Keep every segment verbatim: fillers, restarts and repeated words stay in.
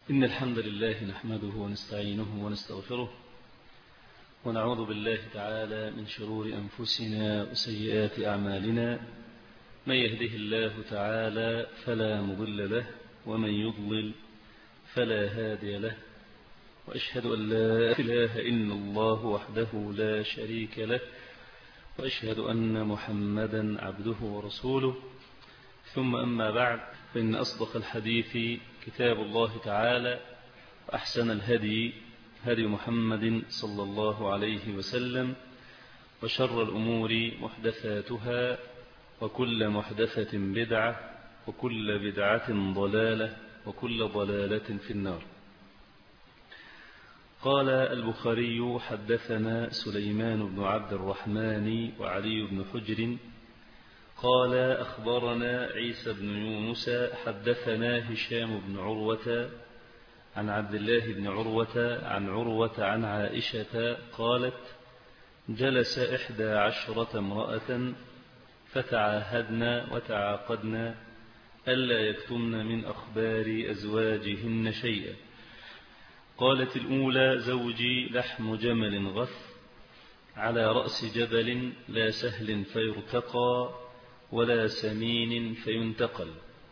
إن الحمد لله نحمده ونستعينه ونستغفره ونعوذ بالله تعالى من شرور أنفسنا وسيئات أعمالنا. من يهده الله تعالى فلا مضل له ومن يضلل فلا هادي له، وأشهد أن لا إله إلا الله وحده لا شريك له، وأشهد أن محمدا عبده ورسوله. ثم أما بعد، فإن أصدق الحديث كتاب الله تعالى، وأحسن الهدي هدي محمد صلى الله عليه وسلم، وشر الأمور محدثاتها، وكل محدثة بدعة، وكل بدعة ضلالة، وكل ضلالة في النار. قال البخاري: حدثنا سليمان بن عبد الرحمن وعلي بن حجر قال أخبرنا عيسى بن يونس حدثنا هشام بن عروة عن عبد الله بن عروة عن عروة عن عائشة قالت: جلس إحدى عشرة امرأة فتعاهدنا وتعاقدنا ألا يكتمن من أخبار أزواجهن شيئا. قالت الأولى: زوجي لحم جمل غث على رأس جبل لا سهل فيرتقى ولا سمين فينتقل.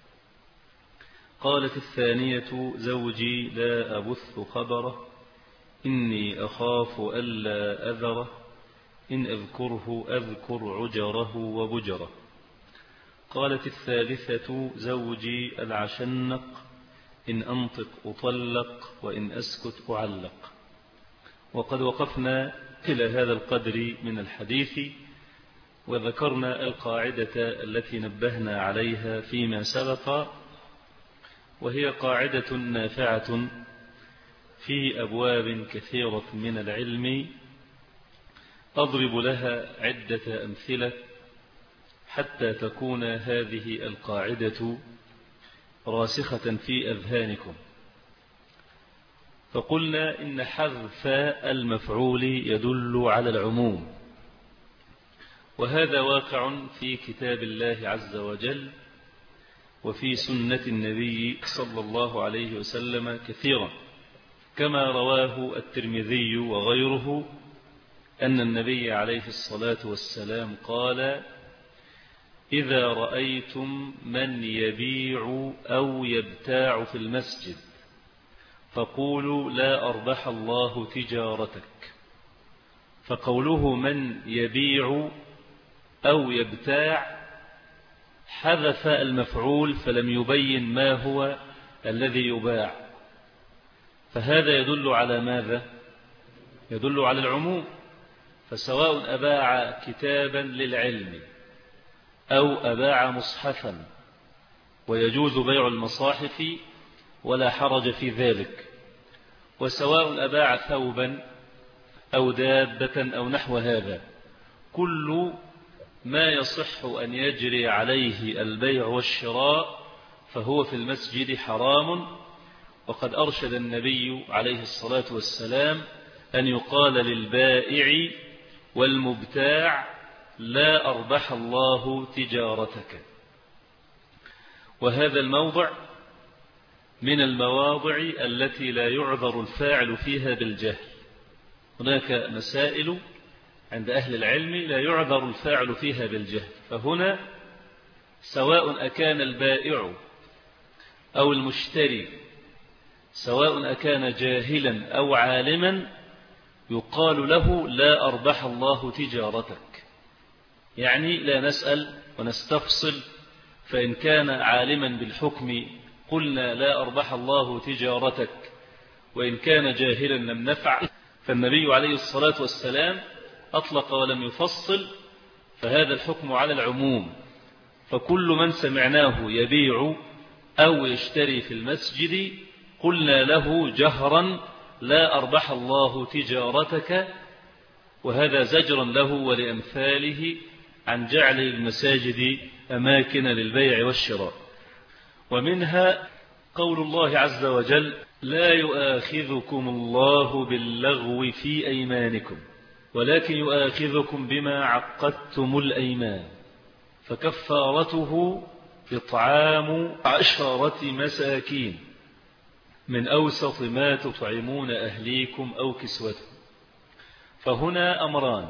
قالت الثانية: زوجي لا أبث خبره إني أخاف ألا أذره إن أذكره أذكر عجره وبجره. قالت الثالثة: زوجي العشنق إن أنطق أطلق وإن أسكت أعلق. وقد وقفنا إلى هذا القدر من الحديث، وذكرنا القاعدة التي نبهنا عليها فيما سبق، وهي قاعدة نافعة في أبواب كثيرة من العلم، أضرب لها عدة أمثلة حتى تكون هذه القاعدة راسخة في أذهانكم. فقلنا إن حذف المفعول يدل على العموم، وهذا واقع في كتاب الله عز وجل وفي سنة النبي صلى الله عليه وسلم كثيرا، كما رواه الترمذي وغيره أن النبي عليه الصلاة والسلام قال: إذا رأيتم من يبيع أو يبتاع في المسجد فقولوا لا أربح الله تجارتك. فقوله من يبيع أو يبتاع حذف المفعول فلم يبين ما هو الذي يباع، فهذا يدل على ماذا؟ يدل على العموم. فسواء أباع كتابا للعلم أو أباع مصحفا، ويجوز بيع المصاحف ولا حرج في ذلك، وسواء أباع ثوبا أو دابة أو نحو هذا، كل ما يصح أن يجري عليه البيع والشراء فهو في المسجد حرام. وقد أرشد النبي عليه الصلاة والسلام أن يقال للبائع والمبتاع: لا أربح الله تجارتك. وهذا الموضع من المواضع التي لا يعذر الفاعل فيها بالجهل. هناك مسائل عند أهل العلم لا يعذر الفاعل فيها بالجهل، فهنا سواء أكان البائع أو المشتري، سواء أكان جاهلا أو عالما، يقال له لا أربح الله تجارتك. يعني لا نسأل ونستفصل، فإن كان عالما بالحكم قلنا لا أربح الله تجارتك، وإن كان جاهلا لم نفعل. فالنبي عليه الصلاة والسلام أطلق ولم يفصل، فهذا الحكم على العموم. فكل من سمعناه يبيع أو يشتري في المسجد قلنا له جهرا: لا أربح الله تجارتك. وهذا زجرا له ولأمثاله عن جعل المساجد أماكن للبيع والشراء. ومنها قول الله عز وجل: لا يؤاخذكم الله باللغو في أيمانكم ولكن يؤاخذكم بما عقدتم الأيمان فكفارته إطعام عشرة مساكين من أوسط ما تطعمون أهليكم أو كسوتهم. فهنا أمران: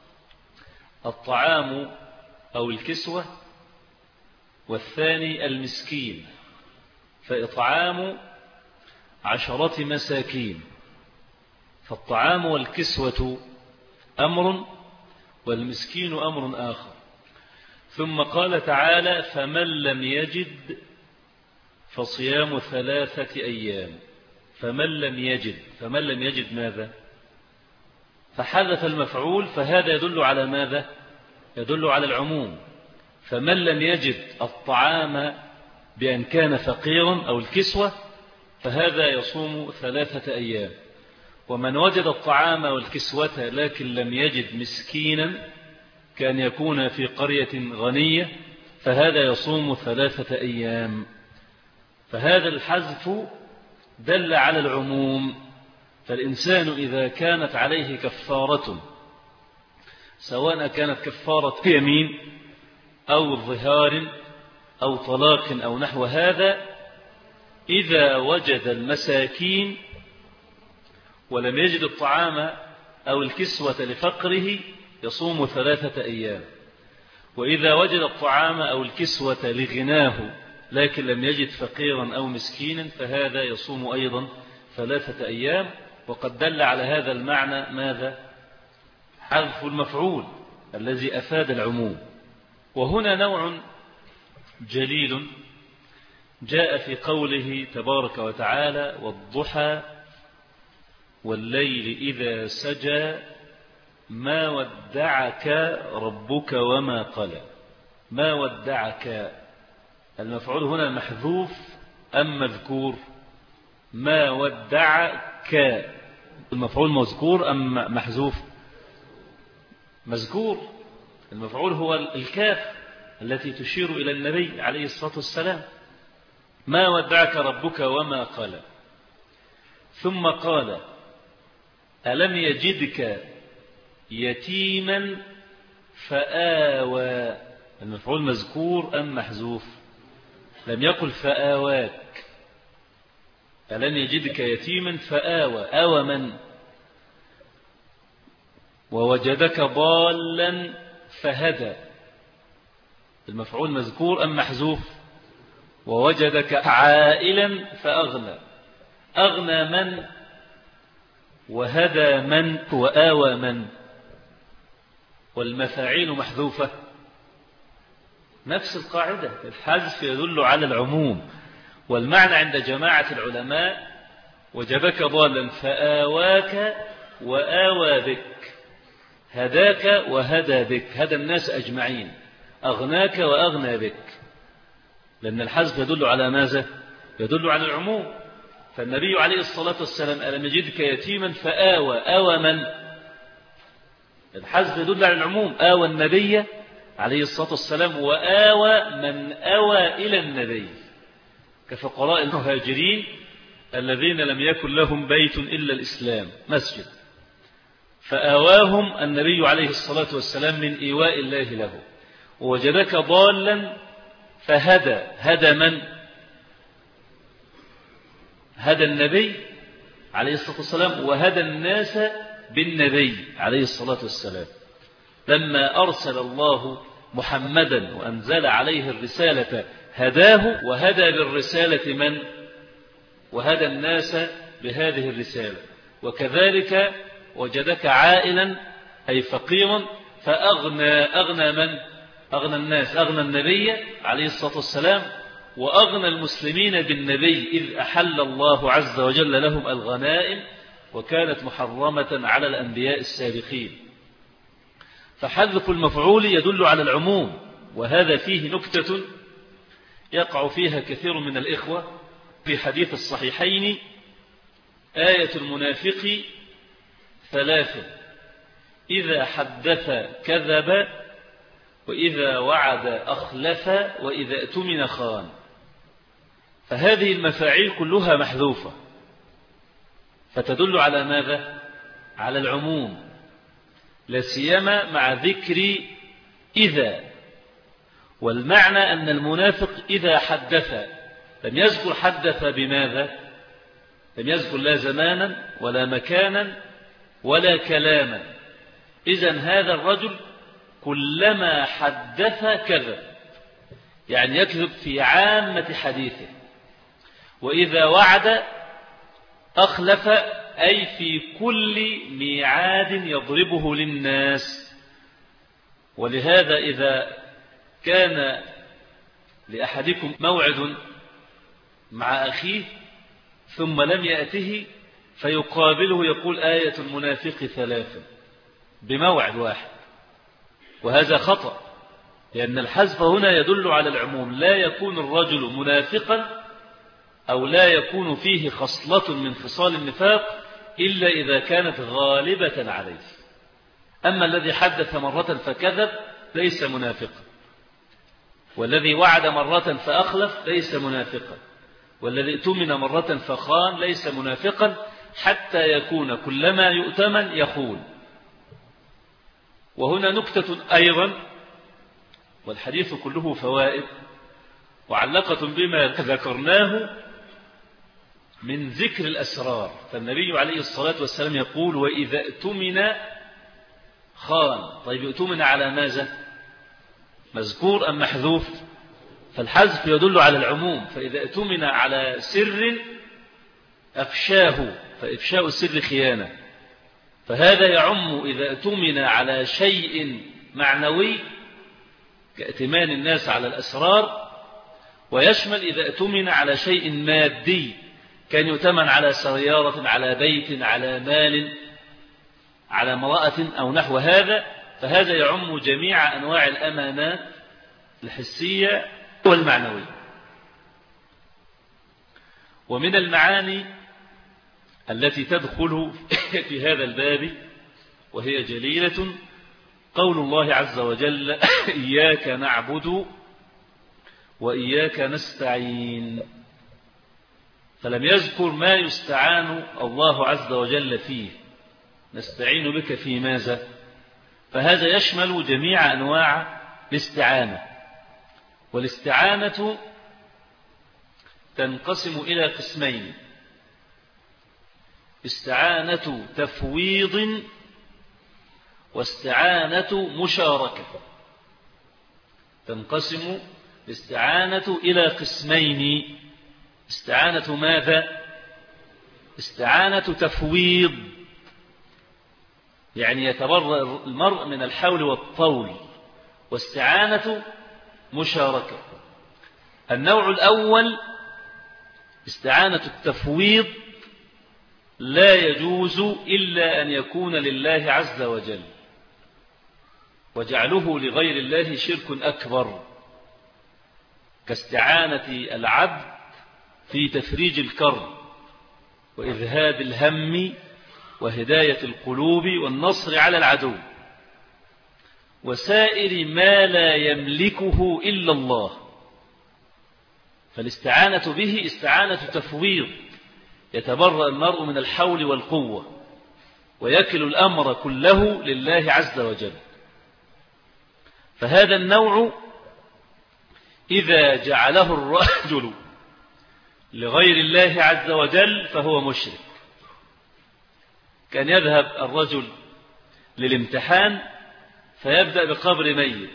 الطعام أو الكسوة، والثاني المسكين، فإطعام عشرة مساكين. فالطعام والكسوة أمر، والمسكين أمر آخر. ثم قال تعالى: فمن لم يجد فصيام ثلاثة أيام. فمن لم يجد، فمن لم يجد ماذا؟ فحذف المفعول، فهذا يدل على ماذا؟ يدل على العموم. فمن لم يجد الطعام بأن كان فقيرا أو الكسوة فهذا يصوم ثلاثة أيام. ومن وجد الطعام والكسوة لكن لم يجد مسكينا كان يكون في قرية غنية فهذا يصوم ثلاثة أيام. فهذا الحذف دل على العموم. فالإنسان إذا كانت عليه كفارة، سواء كانت كفارة يمين أو ظهار أو طلاق أو نحو هذا، إذا وجد المساكين ولم يجد الطعام أو الكسوة لفقره يصوم ثلاثة أيام. وإذا وجد الطعام أو الكسوة لغناه لكن لم يجد فقيرا أو مسكينا فهذا يصوم أيضا ثلاثة أيام. وقد دل على هذا المعنى ماذا؟ حذف المفعول الذي أفاد العموم. وهنا نوع جليل جاء في قوله تبارك وتعالى: والضحى والليل إذا سجى ما ودعك ربك وما قلى. ما ودعك، المفعول هنا محذوف أم مذكور؟ ما ودعك، المفعول مذكور أم محذوف؟ مذكور. المفعول هو الكاف التي تشير إلى النبي عليه الصلاة والسلام. ما ودعك ربك وما قلى. ثم قال: ألم يجدك يتيما فآوى. المفعول مذكور أم محذوف؟ لم يقل فآواك. ألم يجدك يتيما فآوى. آوى من؟ ووجدك ضالا فهدى. المفعول مذكور أم محذوف؟ ووجدك عائلا فأغنى. أغنى من؟ وهدى من؟ وآوى من؟ والمفاعيل محذوفة. نفس القاعدة، الحذف يدل على العموم. والمعنى عند جماعة العلماء: وجدك ضالا فآواك وآوى بك، هداك وهدى بك، هدى الناس أجمعين، أغناك وأغنى بك. لأن الحذف يدل على ماذا؟ يدل على العموم. فالنبي عليه الصلاة والسلام: ألم يجدك يتيما فآوى. آوى من؟ الحذف يدل على العموم. آوى النبي عليه الصلاة والسلام وآوى من آوى إلى النبي، كفقراء المهاجرين الذين لم يكن لهم بيت إلا الإسلام، مسجد، فآواهم النبي عليه الصلاة والسلام من إيواء الله له. ووجدك ضالا فهدى. هدى من؟ هدى النبي عليه الصلاة والسلام، وهدى الناس بالنبي عليه الصلاة والسلام. لما أرسل الله محمدا وأنزل عليه الرسالة هداه، وهدى بالرسالة من؟ وهدى الناس بهذه الرسالة. وكذلك وجدك عائلا أي فقيرا فأغنى. أغنى من؟ أغنى الناس، أغنى النبي عليه الصلاة والسلام، وأغنى المسلمين بالنبي إذ أحل الله عز وجل لهم الغنائم وكانت محرمة على الأنبياء السابقين. فحذف المفعول يدل على العموم. وهذا فيه نكتة يقع فيها كثير من الإخوة في حديث الصحيحين: آية المنافق ثلاثة: إذا حدث كذب، وإذا وعد أخلف، وإذا اؤتمن خان. فهذه المفاعيل كلها محذوفة، فتدل على ماذا؟ على العموم، لا سيما مع ذكر إذا. والمعنى أن المنافق إذا حدث، لم يذكر حدث بماذا؟ لم يذكر لا زمانا ولا مكانا ولا كلاما. إذن هذا الرجل كلما حدث كذب، يعني يكذب في عامة حديثه، وإذا وعد أخلف، أي في كل ميعاد يضربه للناس. ولهذا إذا كان لأحدكم موعد مع أخيه ثم لم يأته فيقابله يقول آية المنافق ثلاثة بموعد واحد، وهذا خطأ، لأن الحذف هنا يدل على العموم. لا يكون الرجل منافقا أو لا يكون فيه خصلة من خصال النفاق إلا إذا كانت غالبة عليه. أما الذي حدث مرة فكذب ليس منافقا، والذي وعد مرة فأخلف ليس منافقا، والذي اؤتمن مرة فخان ليس منافقا، حتى يكون كلما يؤتمن يخون. وهنا نكتة أيضا، والحديث كله فوائد وعلقة بما ذكرناه من ذكر الأسرار. فالنبي عليه الصلاة والسلام يقول وإذا اؤتمن خان. طيب اؤتمن على ماذا؟ مذكور أم محذوف؟ فالحذف يدل على العموم. فإذا اؤتمن على سر أفشاه، فإفشاء السر خيانة، فهذا يعم إذا اؤتمن على شيء معنوي كائتمان الناس على الأسرار، ويشمل إذا اؤتمن على شيء مادي كان يؤتمن على سيارة، على بيت، على مال، على امرأة أو نحو هذا، فهذا يعم جميع أنواع الأمانات الحسية والمعنوية. ومن المعاني التي تدخل في هذا الباب وهي جليلة قول الله عز وجل إياك نعبد وإياك نستعين، فلم يذكر ما يستعان الله عز وجل فيه. نستعين بك في ماذا؟ فهذا يشمل جميع أنواع الاستعانة. والاستعانة تنقسم إلى قسمين: استعانة تفويض واستعانة مشاركة. تنقسم الاستعانة إلى قسمين: استعانة ماذا؟ استعانة تفويض، يعني يتبرأ المرء من الحول والطول، واستعانة مشاركة. النوع الأول استعانة التفويض لا يجوز إلا أن يكون لله عز وجل، وجعله لغير الله شرك أكبر، كاستعانة العبد في تفريج الكرب وإذهاب الهم وهداية القلوب والنصر على العدو، وسائر ما لا يملكه إلا الله. فالاستعانة به استعانة تفويض، يتبرأ المرء من الحول والقوة ويكل الأمر كله لله عز وجل. فهذا النوع إذا جعله الرجل لغير الله عز وجل فهو مشرك. كان يذهب الرجل للامتحان فيبدأ بقبر ميت،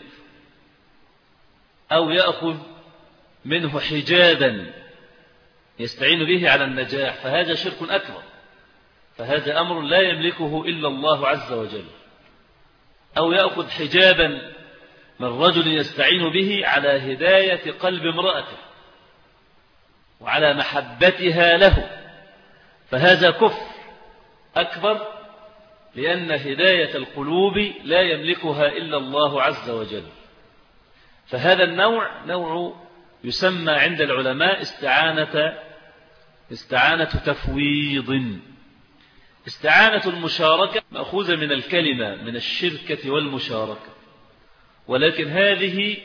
أو يأخذ منه حجابا يستعين به على النجاح، فهذا شرك أكبر، فهذا أمر لا يملكه إلا الله عز وجل. أو يأخذ حجابا من رجل يستعين به على هداية قلب امرأته وعلى محبتها له، فهذا كفر أكبر، لأن هداية القلوب لا يملكها إلا الله عز وجل. فهذا النوع نوع يسمى عند العلماء استعانة استعانة تفويض. استعانة المشاركة مأخوذة من الكلمة من الشركة والمشاركة، ولكن هذه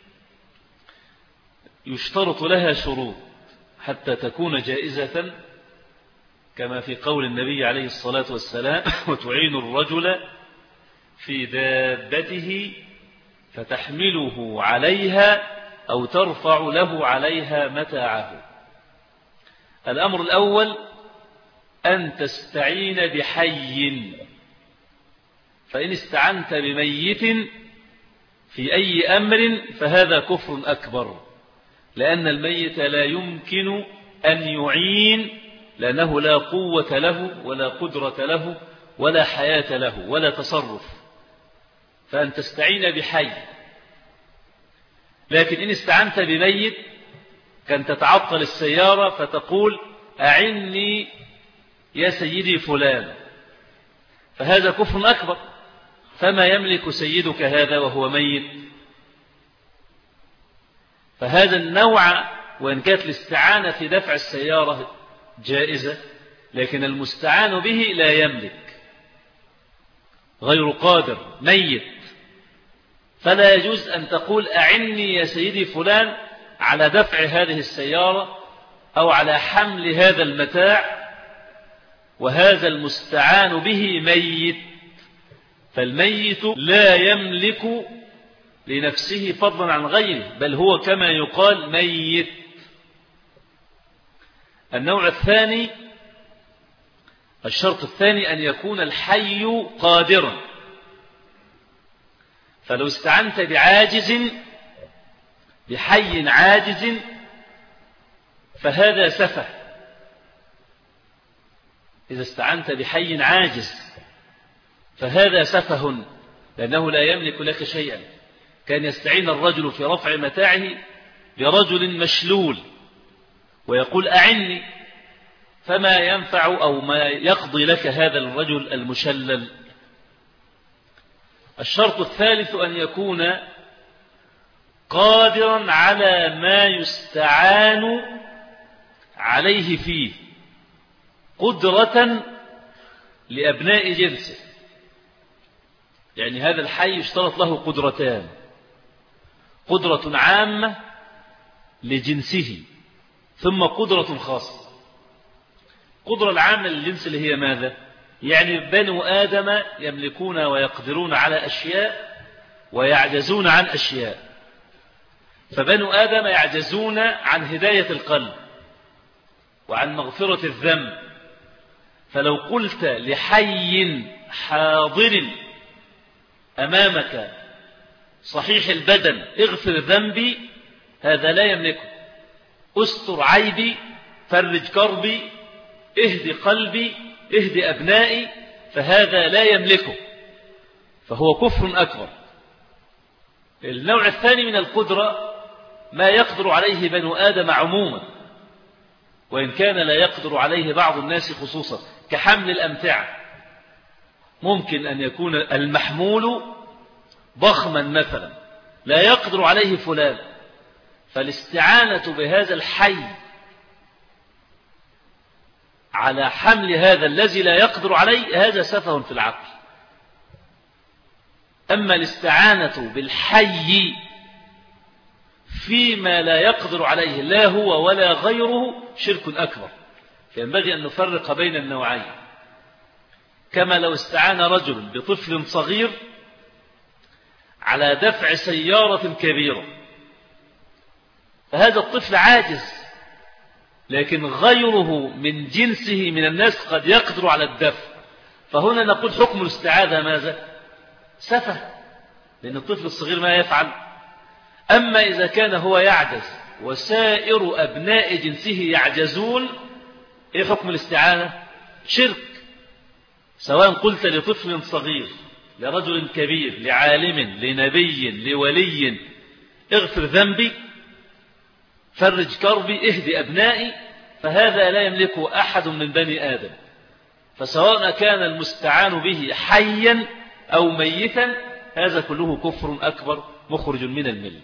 يشترط لها شروط حتى تكون جائزة، كما في قول النبي عليه الصلاة والسلام وتعين الرجل في دابته فتحمله عليها أو ترفع له عليها متاعه. الأمر الأول أن تستعين بحي، فإن استعنت بميت في أي أمر فهذا كفر أكبر، لأن الميت لا يمكن أن يعين، لأنه لا قوة له ولا قدرة له ولا حياة له ولا تصرف، فأن تستعين بحي. لكن إن استعنت بميت كان تتعطل السيارة فتقول أعني يا سيدي فلان، فهذا كفر أكبر. فما يملك سيدك هذا وهو ميت؟ فهذا النوع وإن كانت الاستعانة في دفع السيارة جائزة، لكن المستعان به لا يملك، غير قادر، ميت، فلا يجوز أن تقول أعني يا سيدي فلان على دفع هذه السيارة أو على حمل هذا المتاع، وهذا المستعان به ميت، فالميت لا يملك لنفسه فضلا عن غيره، بل هو كما يقال ميت. النوع الثاني، الشرط الثاني أن يكون الحي قادرا، فلو استعنت بعاجز، بحي عاجز، فهذا سفه. إذا استعنت بحي عاجز فهذا سفه، لأنه لا يملك لك شيئا. كان يستعين الرجل في رفع متاعه برجل مشلول ويقول أعني، فما ينفع أو ما يقضي لك هذا الرجل المشلل. الشرط الثالث أن يكون قادرا على ما يستعان عليه فيه، قدرة لأبناء جنسه. يعني هذا الحي يشترط له قدرتان: قدرة عامة لجنسه، ثم قدرة خاصة. قدرة العامة للجنس اللي هي ماذا؟ يعني بنو آدم يملكون ويقدرون على أشياء ويعجزون عن أشياء. فبنو آدم يعجزون عن هداية القلب وعن مغفرة الذنب، فلو قلت لحي حاضر أمامك صحيح البدن اغفر ذنبي، هذا لا يملكه. استر عيبي، فرج كربي، اهد قلبي، اهد أبنائي، فهذا لا يملكه، فهو كفر أكبر. النوع الثاني من القدرة ما يقدر عليه بنو آدم عموما، وإن كان لا يقدر عليه بعض الناس خصوصا، كحمل الأمتعة. ممكن أن يكون المحمول ضخما مثلا لا يقدر عليه فلان، فالاستعانة بهذا الحي على حمل هذا الذي لا يقدر عليه هذا سفه في العقل. أما الاستعانة بالحي فيما لا يقدر عليه لا هو ولا غيره شرك أكبر. فينبغي أن نفرق بين النوعين. كما لو استعان رجل بطفل صغير على دفع سيارة كبيرة، فهذا الطفل عاجز، لكن غيره من جنسه من الناس قد يقدر على الدفع، فهنا نقول حكم الاستعاذة ماذا؟ سفه، لأن الطفل الصغير ما يفعل. أما إذا كان هو يعجز وسائر أبناء جنسه يعجزون، إيه حكم الاستعانة؟ شرك. سواء قلت لطفل صغير، لرجل كبير، لعالم، لنبي، لولي، اغفر ذنبي، فرج كربي، اهدي أبنائي، فهذا لا يملكه أحد من بني آدم. فسواء كان المستعان به حيا أو ميتا هذا كله كفر أكبر مخرج من الملة.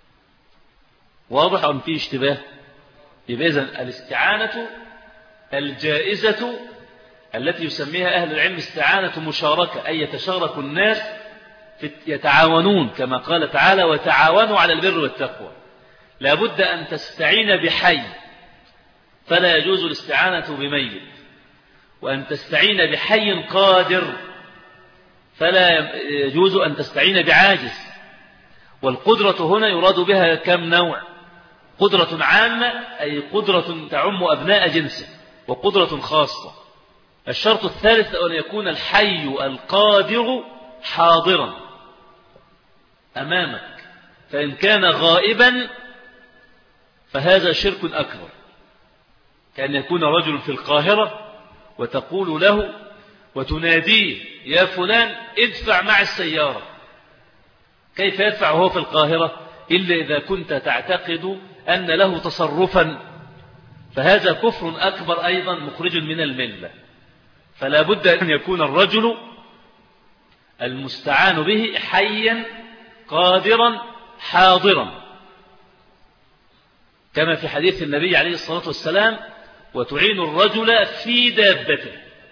واضح أم فيه اشتباه؟ يبقى إذن الاستعانة الجائزة التي يسميها أهل العلم استعانة مشاركة، أي يتشارك الناس يتعاونون، كما قال تعالى وتعاونوا على البر والتقوى. لابد أن تستعين بحي، فلا يجوز الاستعانة بميت، وأن تستعين بحي قادر، فلا يجوز أن تستعين بعاجز. والقدرة هنا يراد بها كم نوع؟ قدرة عامة أي قدرة تعم أبناء جنسه، وقدرة خاصة الشرط الثالث أن يكون الحي القادر حاضرا أمامك، فإن كان غائبا فهذا شرك أكبر، كأن يكون رجل في القاهرة وتقول له وتناديه يا فلان ادفع مع السيارة. كيف يدفع وهو في القاهرة إلا إذا كنت تعتقد أن له تصرفا، فهذا كفر أكبر أيضا مخرج من الملة. فلا بد أن يكون الرجل المستعان به حيا قادرا حاضرا، كما في حديث النبي عليه الصلاة والسلام وتعين الرجل في دابته،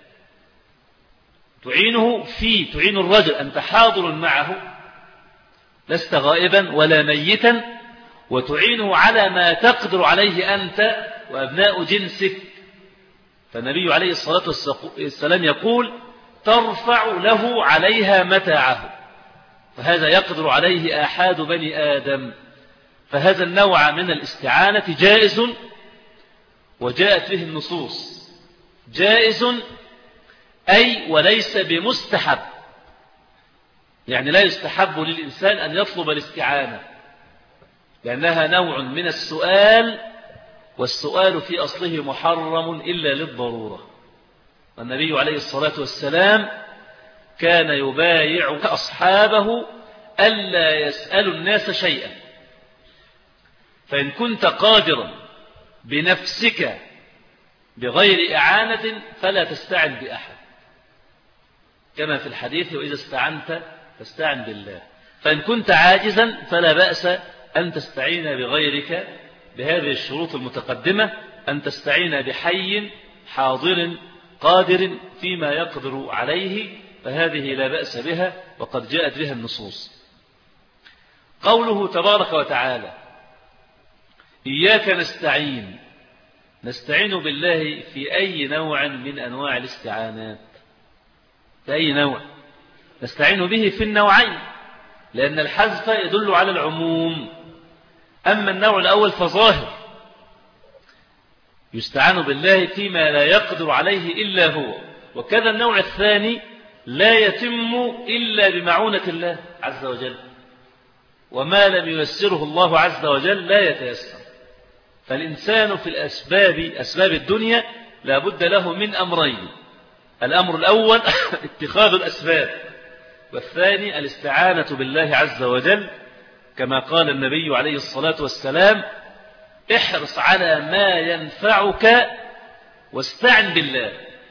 تعينه في تعين الرجل أنت حاضر معه لست غائبا ولا ميتا، وتعينه على ما تقدر عليه أنت وأبناء جنسك. فالنبي عليه الصلاة والسلام يقول ترفع له عليها متاعه، فهذا يقدر عليه آحاد بني آدم. فهذا النوع من الاستعانة جائز وجاءت به النصوص، جائز أي وليس بمستحب، يعني لا يستحب للإنسان أن يطلب الاستعانة لأنها نوع من السؤال، والسؤال في أصله محرم إلا للضرورة. والنبي عليه الصلاة والسلام كان يبايع أصحابه ألا يسألوا الناس شيئا، فإن كنت قادرا بنفسك بغير إعانة فلا تستعن بأحد، كما في الحديث وإذا استعنت فاستعن بالله. فإن كنت عاجزا فلا بأس أن تستعين بغيرك بهذه الشروط المتقدمة، أن تستعين بحي حاضر قادر فيما يقدر عليه، فهذه لا بأس بها وقد جاءت بها النصوص. قوله تبارك وتعالى إياك نستعين، نستعين بالله في أي نوع من أنواع الاستعانات، في أي نوع نستعين به في النوعين، لأن الحذف يدل على العموم. أما النوع الأول فظاهر، يستعان بالله فيما لا يقدر عليه إلا هو، وكذا النوع الثاني لا يتم إلا بمعونة الله عز وجل، وما لم ييسره الله عز وجل لا يتيسر. فالإنسان في الأسباب أسباب الدنيا لا بد له من أمرين: الأمر الأول اتخاذ الأسباب، والثاني الاستعانة بالله عز وجل، كما قال النبي عليه الصلاة والسلام احرص على ما ينفعك واستعن بالله.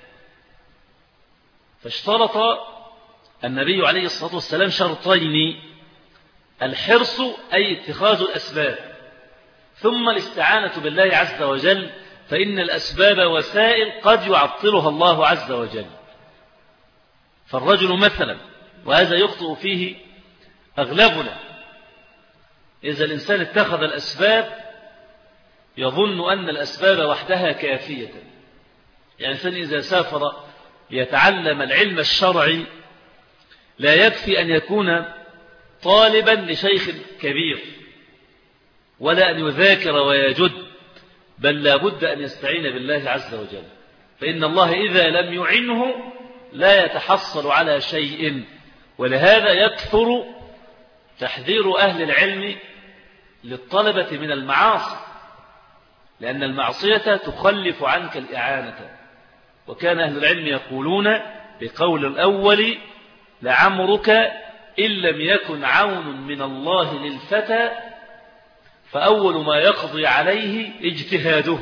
فاشترط النبي عليه الصلاة والسلام شرطين: الحرص أي اتخاذ الأسباب، ثم الاستعانة بالله عز وجل، فإن الأسباب وسائل قد يعطلها الله عز وجل. فالرجل مثلا، وهذا يخطئ فيه أغلبنا، إذا الإنسان اتخذ الأسباب يظن أن الأسباب وحدها كافية. يعني الإنسان إذا سافر ليتعلم العلم الشرعي لا يكفي أن يكون طالبا لشيخ كبير ولا أن يذاكر ويجد، بل لا بد أن يستعين بالله عز وجل، فإن الله إذا لم يعنه لا يتحصل على شيء. ولهذا يكثر تحذير أهل العلم للطلبة من المعاصي، لأن المعصية تخلف عنك الإعانة. وكان أهل العلم يقولون بقول الأول لعمرك إن لم يكن عون من الله للفتى فأول ما يقضي عليه اجتهاده.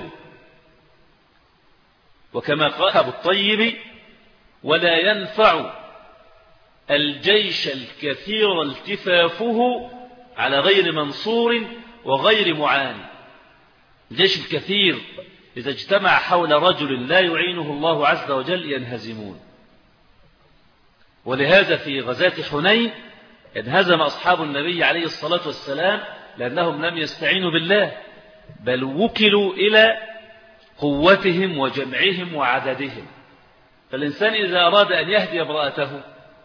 وكما قال أبو الطيب ولا ينفع الجيش الكثير التفافه على غير منصور وغير معان. الجيش الكثير إذا اجتمع حول رجل لا يعينه الله عز وجل ينهزمون. ولهذا في غزاة حنين انهزم أصحاب النبي عليه الصلاة والسلام لأنهم لم يستعينوا بالله، بل وكلوا إلى قوتهم وجمعهم وعددهم. فالإنسان إذا أراد أن يهدي امرأته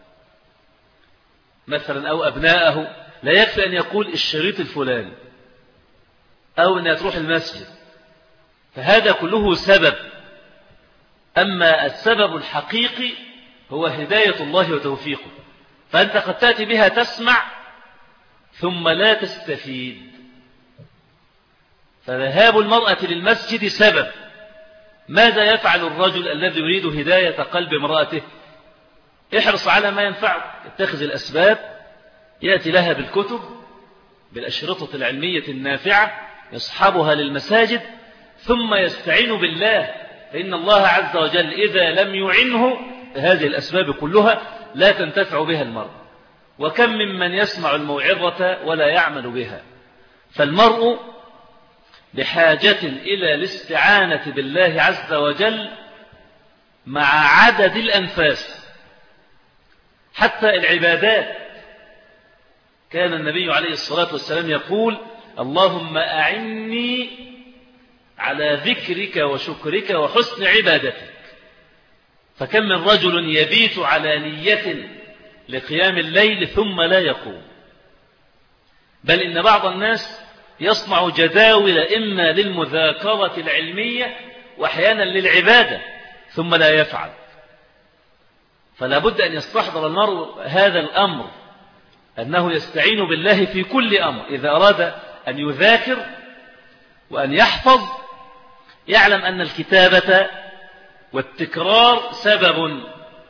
مثلا أو أبناءه لا يكفي أن يقول الشريط الفلاني أو أن تروح المسجد، فهذا كله سبب. أما السبب الحقيقي هو هداية الله وتوفيقه، فأنت قد تأتي بها تسمع ثم لا تستفيد. فذهاب المرأة للمسجد سبب. ماذا يفعل الرجل الذي يريد هداية قلب امرأته؟ احرص على ما ينفعه، اتخذ الأسباب، يأتي لها بالكتب بالأشرطة العلمية النافعة، يصحبها للمساجد، ثم يستعين بالله، فإن الله عز وجل إذا لم يعنه هذه الأسباب كلها لا تنتفع بها المرء. وكم ممن يسمع الموعظة ولا يعمل بها. فالمرء بحاجة إلى الاستعانة بالله عز وجل مع عدد الأنفاس. حتى العبادات كان النبي عليه الصلاة والسلام يقول: اللهم أعني على ذكرك وشكرك وحسن عبادتك. فكم من رجل يبيت على نية لقيام الليل ثم لا يقوم، بل إن بعض الناس يصنع جداول إما للمذاكرة العلمية وأحيانا للعبادة ثم لا يفعل. فلا بد أن يستحضر المرء هذا الأمر، أنه يستعين بالله في كل أمر. إذا أراد أن يذاكر وأن يحفظ يعلم أن الكتابة والتكرار سبب،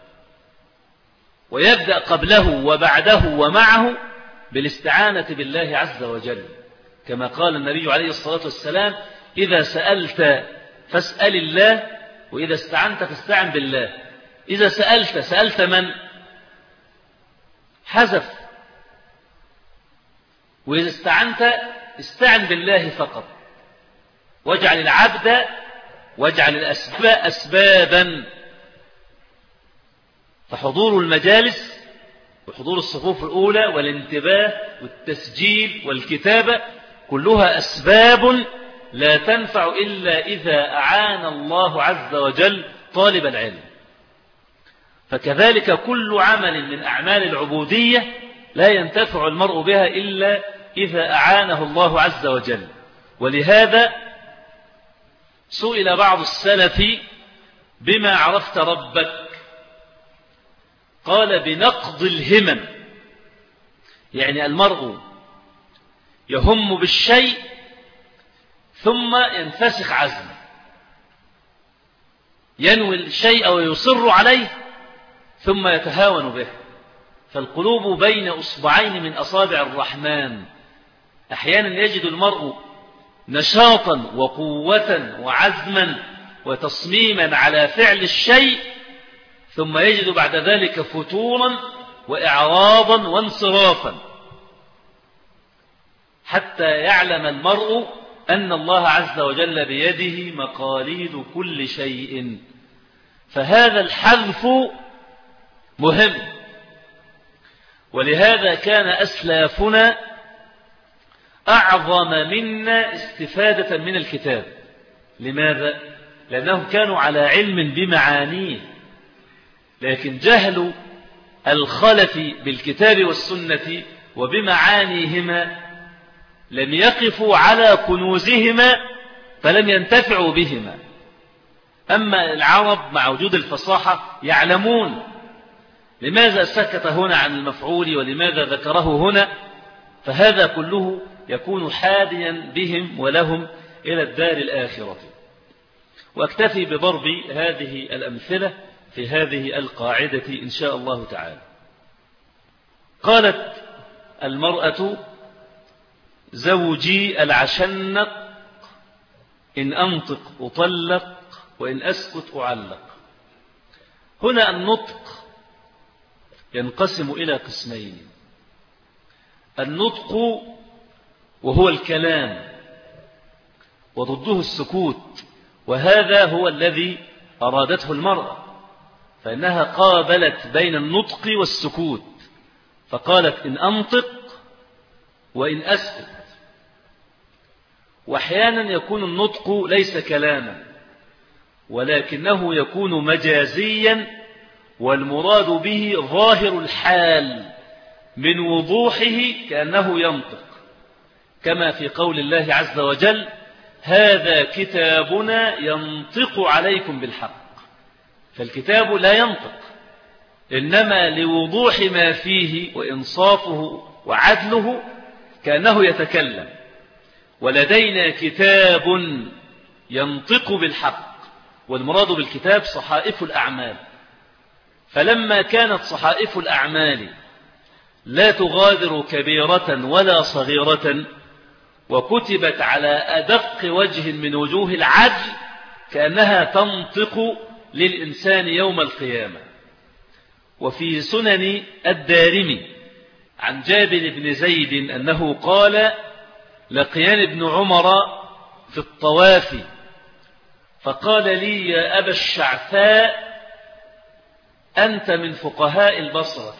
ويبدأ قبله وبعده ومعه بالاستعانة بالله عز وجل، كما قال النبي عليه الصلاة والسلام: إذا سألت فاسأل الله، وإذا استعنت فاستعن بالله. إذا سألت سألت من؟ حذف. وإذا استعنت استعن بالله فقط. واجعل العبد واجعل الأسباب أسبابا. فحضور المجالس وحضور الصفوف الأولى والانتباه والتسجيل والكتابة كلها أسباب لا تنفع إلا إذا أعان الله عز وجل طالب العلم. فكذلك كل عمل من أعمال العبودية لا ينتفع المرء بها إلا إذا أعانه الله عز وجل. ولهذا سئل بعض السلف: بما عرفت ربك؟ قال: بنقض الهمم. يعني المرء يهم بالشيء ثم ينفسخ عزمه، ينوي الشيء ويصر عليه ثم يتهاون به. فالقلوب بين أصبعين من أصابع الرحمن. أحيانا يجد المرء نشاطا وقوة وعزما وتصميما على فعل الشيء، ثم يجد بعد ذلك فتورا وإعراضا وانصرافا، حتى يعلم المرء أن الله عز وجل بيده مقاليد كل شيء. فهذا الحذف مهم. ولهذا كان أسلافنا أعظم منا استفادة من الكتاب. لماذا؟ لأنهم كانوا على علم بمعانيه، لكن جهل الخلف بالكتاب والسنة وبمعانيهما لم يقفوا على كنوزهما فلم ينتفعوا بهما. أما العرب مع وجود الفصاحة يعلمون لماذا سكت هنا عن المفعول ولماذا ذكره هنا، فهذا كله يكون حاديا بهم ولهم إلى الدار الآخرة. وأكتفي بضرب هذه الأمثلة في هذه القاعدة إن شاء الله تعالى. قالت المرأة: زوجي العشنق، إن أنطق أطلق وإن أسكت أعلق. هنا النطق ينقسم إلى قسمين: النطق وهو الكلام، وضده السكوت، وهذا هو الذي أرادته المرأة، فإنها قابلت بين النطق والسكوت فقالت: إن أنطق وإن أسكت. وأحيانا يكون النطق ليس كلاما ولكنه يكون مجازيا، والمراد به ظاهر الحال من وضوحه كأنه ينطق، كما في قول الله عز وجل: هذا كتابنا ينطق عليكم بالحق. فالكتاب لا ينطق، إنما لوضوح ما فيه وإنصافه وعدله كأنه يتكلم. ولدينا كتاب ينطق بالحق، والمراد بالكتاب صحائف الأعمال. فلما كانت صحائف الأعمال لا تغادر كبيرة ولا صغيرة، وكتبت على أدق وجه من وجوه العدل، كأنها تنطق للإنسان يوم القيامة. وفي سنن الدارمي عن جابر بن زيد أنه قال: لقيان ابن عمر في الطواف فقال لي: يا أبا الشعثاء، أنت من فقهاء البصرة،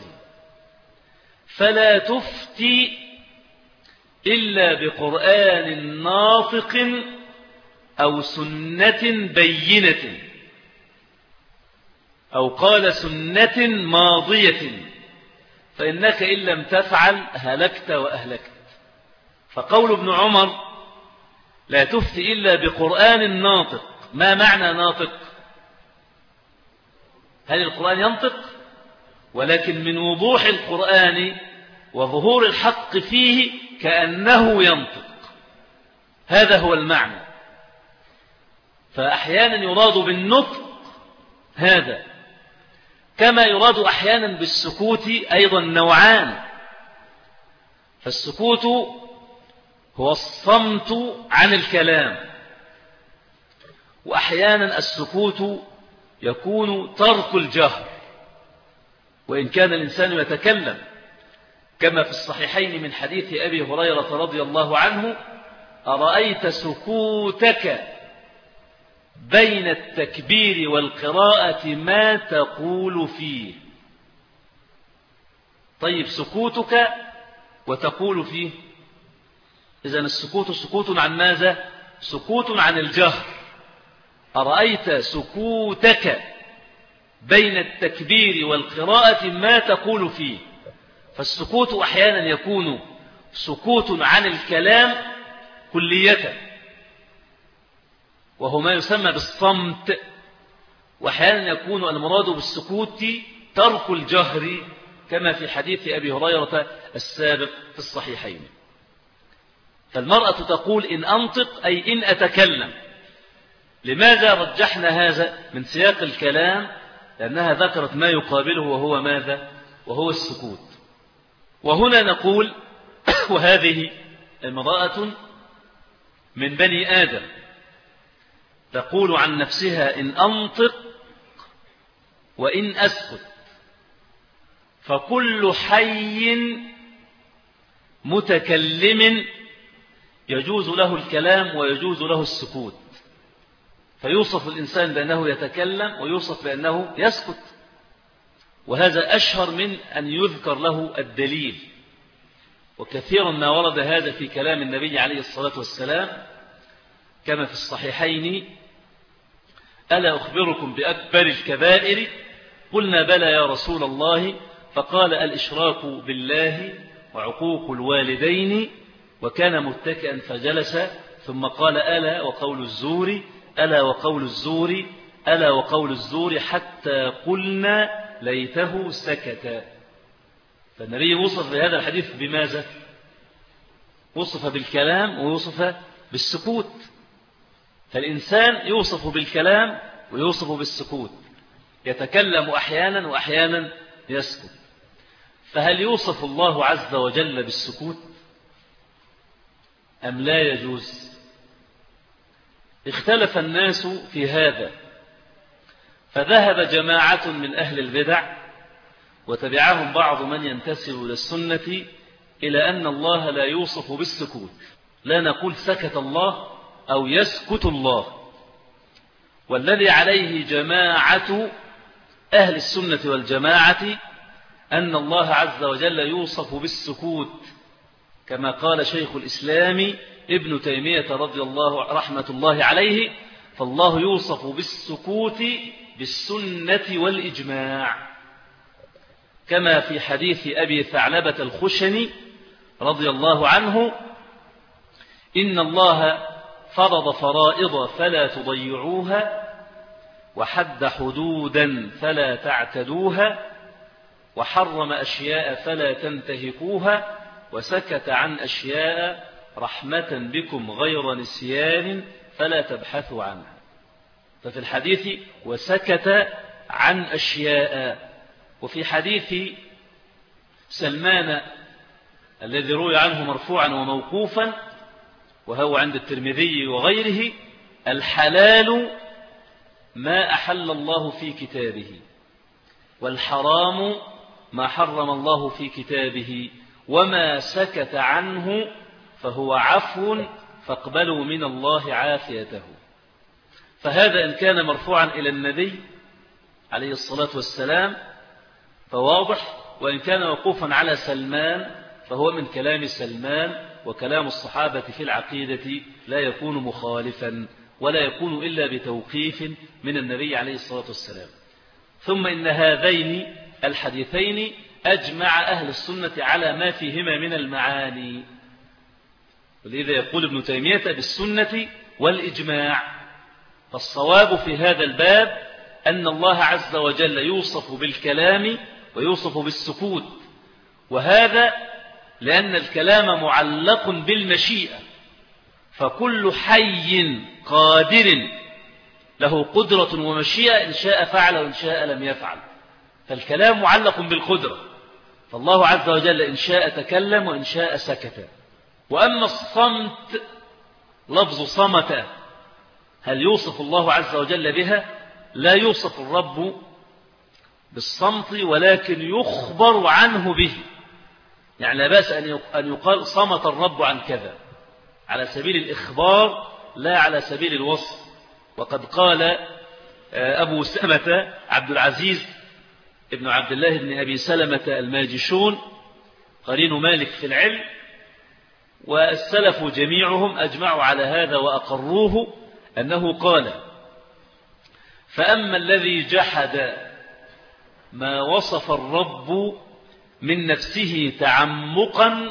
فلا تفتي إلا بقرآن ناطق أو سنة بينة، أو قال سنة ماضية، فإنك إن لم تفعل هلكت وأهلكت. فقول ابن عمر لا تفتي إلا بقرآن ناطق، ما معنى ناطق؟ هل القرآن ينطق؟ ولكن من وضوح القرآن وظهور الحق فيه كأنه ينطق، هذا هو المعنى. فأحيانا يراد بالنطق هذا، كما يراد أحيانا بالسكوت أيضا نوعان. فالسكوت هو الصمت عن الكلام، وأحيانا السكوت يكون ترك الجهر وإن كان الإنسان يتكلم، كما في الصحيحين من حديث أبي هريرة رضي الله عنه: أرأيت سكوتك بين التكبير والقراءة ما تقول فيه؟ طيب سكوتك وتقول فيه، إذن السكوت سكوت عن ماذا؟ سكوت عن الجهر. أرأيت سكوتك بين التكبير والقراءة ما تقول فيه. فالسكوت أحيانا يكون سكوت عن الكلام كلية، وهو ما يسمى بالصمت، وأحيانا يكون المراد بالسكوت ترك الجهر، كما في حديث أبي هريرة السابق في الصحيحين. فالمرأة تقول إن أنطق أي إن أتكلم. لماذا رجحنا هذا من سياق الكلام؟ لأنها ذكرت ما يقابله وهو ماذا؟ وهو السكوت. وهنا نقول وهذه امرأة من بني آدم تقول عن نفسها إن أنطق وإن أسكت، فكل حي متكلم يجوز له الكلام ويجوز له السكوت. فيوصف الإنسان بأنه يتكلم ويوصف بأنه يسكت، وهذا أشهر من أن يذكر له الدليل. وكثيرا ما ورد هذا في كلام النبي عليه الصلاة والسلام، كما في الصحيحين: ألا أخبركم بأكبر الكبائر؟ قلنا بلى يا رسول الله. فقال: الإشراك بالله وعقوق الوالدين. وكان متكئا فجلس، ثم قال: ألا وقول الزور، ألا وقول الزور، ألا وقول الزور، حتى قلنا ليته سكت. فالنبي وصف بهذا الحديث بماذا؟ وصف بالكلام ويوصف بالسكوت. فالإنسان يوصف بالكلام ويوصف بالسكوت، يتكلم أحيانا وأحيانا يسكت. فهل يوصف الله عز وجل بالسكوت أم لا يجوز؟ اختلف الناس في هذا، فذهب جماعة من أهل البدع وتبعهم بعض من ينتسب للسنة إلى أن الله لا يوصف بالسكوت. لا نقول سكت الله أو يسكت الله. والذي عليه جماعة أهل السنة والجماعة أن الله عز وجل يوصف بالسكوت، كما قال شيخ الإسلام ابن تيمية رضي الله رحمة الله عليه: فالله يوصف بالسكوت بالسنة والإجماع، كما في حديث أبي ثعلبة الخشني رضي الله عنه: إن الله فرض فرائض فلا تضيعوها، وحد حدودا فلا تعتدوها، وحرم أشياء فلا تنتهكوها، وسكت عن أشياء رحمة بكم غير نسيان فلا تبحثوا عنها. ففي الحديث وسكت عن أشياء. وفي حديث سلمان الذي روي عنه مرفوعا وموقوفا وهو عند الترمذي وغيره: الحلال ما أحل الله في كتابه، والحرام ما حرم الله في كتابه، وما سكت عنه فهو عفو فاقبلوا من الله عافيته. فهذا إن كان مرفوعا إلى النبي عليه الصلاة والسلام فواضح، وإن كان موقوفا على سلمان فهو من كلام سلمان، وكلام الصحابة في العقيدة لا يكون مخالفا ولا يكون إلا بتوقيف من النبي عليه الصلاة والسلام. ثم إن هذين الحديثين أجمع أهل السنة على ما فيهما من المعاني، ولذا يقول ابن تيمية بالسنة والإجماع. فالصواب في هذا الباب أن الله عز وجل يوصف بالكلام ويوصف بالسكوت، وهذا لأن الكلام معلق بالمشيئة، فكل حي قادر له قدرة ومشيئة، إن شاء فعل وإن شاء لم يفعل. فالكلام معلق بالقدرة، فالله عز وجل إن شاء تكلم وإن شاء سكت. وأما الصمت، لفظ صمت، هل يوصف الله عز وجل بها؟ لا يوصف الرب بالصمت، ولكن يخبر عنه به. يعني لا بأس أن يقال صمت الرب عن كذا على سبيل الإخبار لا على سبيل الوصف. وقد قال أبو سلمة عبد العزيز ابن عبد الله بن أبي سلمة الماجشون قرين مالك في العلم، والسلف جميعهم أجمعوا على هذا وأقروه، أنه قال: فأما الذي جحد ما وصف الرب من نفسه تعمقا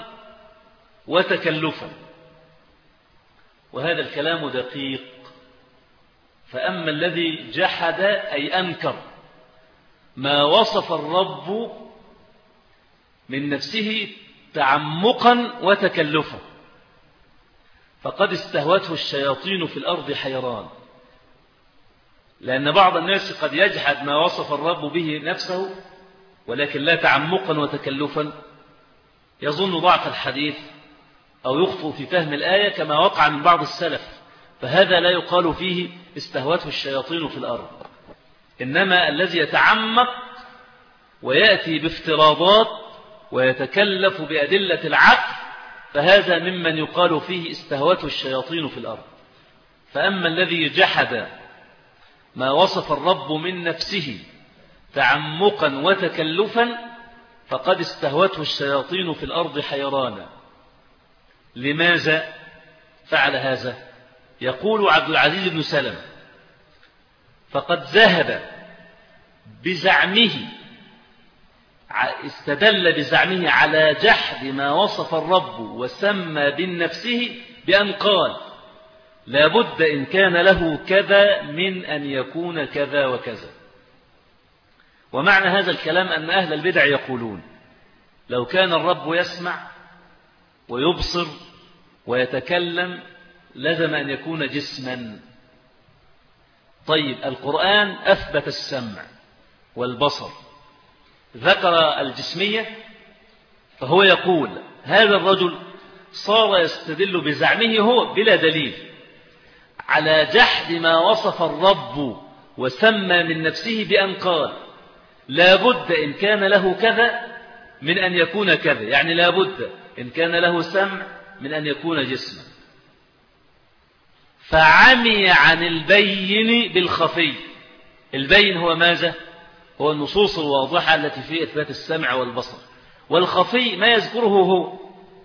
وتكلفا. وهذا الكلام دقيق. فأما الذي جحد أي أنكر ما وصف الرب من نفسه تعمقا وتكلفا، فقد استهوته الشياطين في الأرض حيران. لأن بعض الناس قد يجحد ما وصف الرب به نفسه ولكن لا تعمقا وتكلفا، يظن ضعف الحديث أو يخطئ في فهم الآية كما وقع من بعض السلف، فهذا لا يقال فيه استهوته الشياطين في الأرض. إنما الذي يتعمق ويأتي بافتراضات ويتكلف بأدلة العقل، فهذا ممن يقال فيه استهوته الشياطين في الأرض. فأما الذي جحد ما وصف الرب من نفسه تعمقا وتكلفا فقد استهوته الشياطين في الأرض حيرانا. لماذا فعل هذا؟ يقول عبد العزيز بن سلم: فقد ذهب بزعمه استدل بزعمه على جحد ما وصف الرب وسمى بالنفسه بأن قال: لابد إن كان له كذا من أن يكون كذا وكذا. ومعنى هذا الكلام أن أهل البدع يقولون: لو كان الرب يسمع ويبصر ويتكلم لازم أن يكون جسما. طيب، القرآن أثبت السمع والبصر، ذكر الجسمية، فهو يقول هذا الرجل صار يستدل بزعمه هو بلا دليل على جحد ما وصف الرب وسمى من نفسه بأن قال: لابد إن كان له كذا من أن يكون كذا، يعني لابد إن كان له سمع من أن يكون جسما. فعمي عن البين بالخفي. البين هو ماذا؟ هو النصوص الواضحة التي في إثبات السمع والبصر، والخفي ما يذكره هو.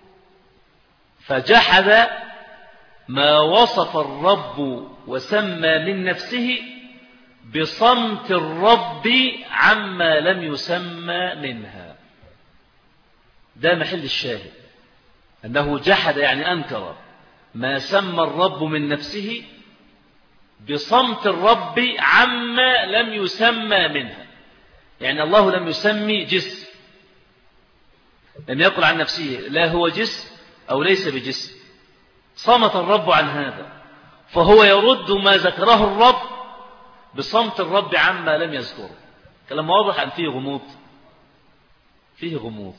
فجحد ما وصف الرب وسمى من نفسه بصمت الرب عما لم يسمى منها. ده محل الشاهد، أنه جحد يعني أنكر ما سمى الرب من نفسه بصمت الرب عما لم يسمى منها. يعني الله لم يسمي جسم، لم يقل عن نفسه لا هو جسم أو ليس بجسم، صمت الرب عن هذا، فهو يرد ما ذكره الرب بصمت الرب عما لم يذكره. كلام واضح أن فيه غموض، فيه غموض.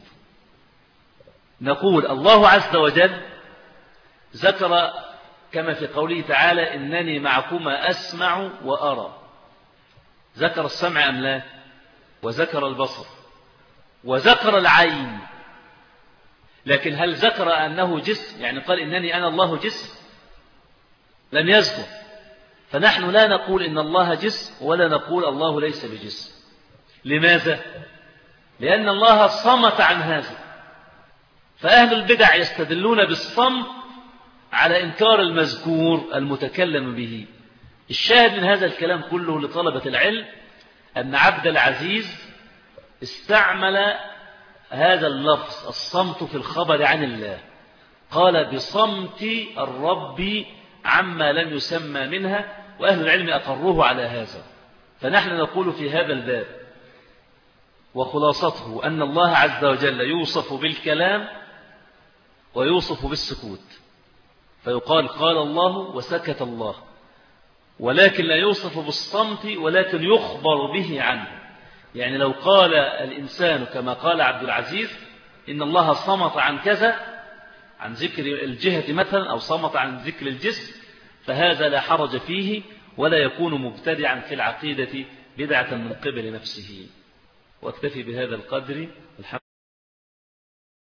نقول الله عز وجل ذكر كما في قوله تعالى إنني معكما أسمع وأرى، ذكر السمع أم لا؟ وذكر البصر وذكر العين، لكن هل ذكر أنه جسم؟ يعني قال إنني أنا الله جسم؟ لم يذكر. فنحن لا نقول إن الله جسم ولا نقول الله ليس بجسم. لماذا؟ لأن الله صمت عن هذا، فأهل البدع يستدلون بالصمت على إنكار المذكور المتكلم به. الشاهد من هذا الكلام كله لطلبة العلم أن عبد العزيز استعمل هذا اللفظ الصمت في الخبر عن الله، قال بصمت الرب عما لم يسمى منها، وأهل العلم أقروه على هذا. فنحن نقول في هذا الباب وخلاصته أن الله عز وجل يوصف بالكلام ويوصف بالسكوت، فيقال قال الله وسكت الله، ولكن لا يوصف بالصمت ولكن يخبر به عنه. يعني لو قال الإنسان كما قال عبد العزيز إن الله صمت عن كذا، عن ذكر الجهة مثلا، أو صمت عن ذكر الجسم، فهذا لا حرج فيه ولا يكون مبتدعا في العقيدة بدعة من قبل نفسه. واكتفي بهذا القدر. الحمد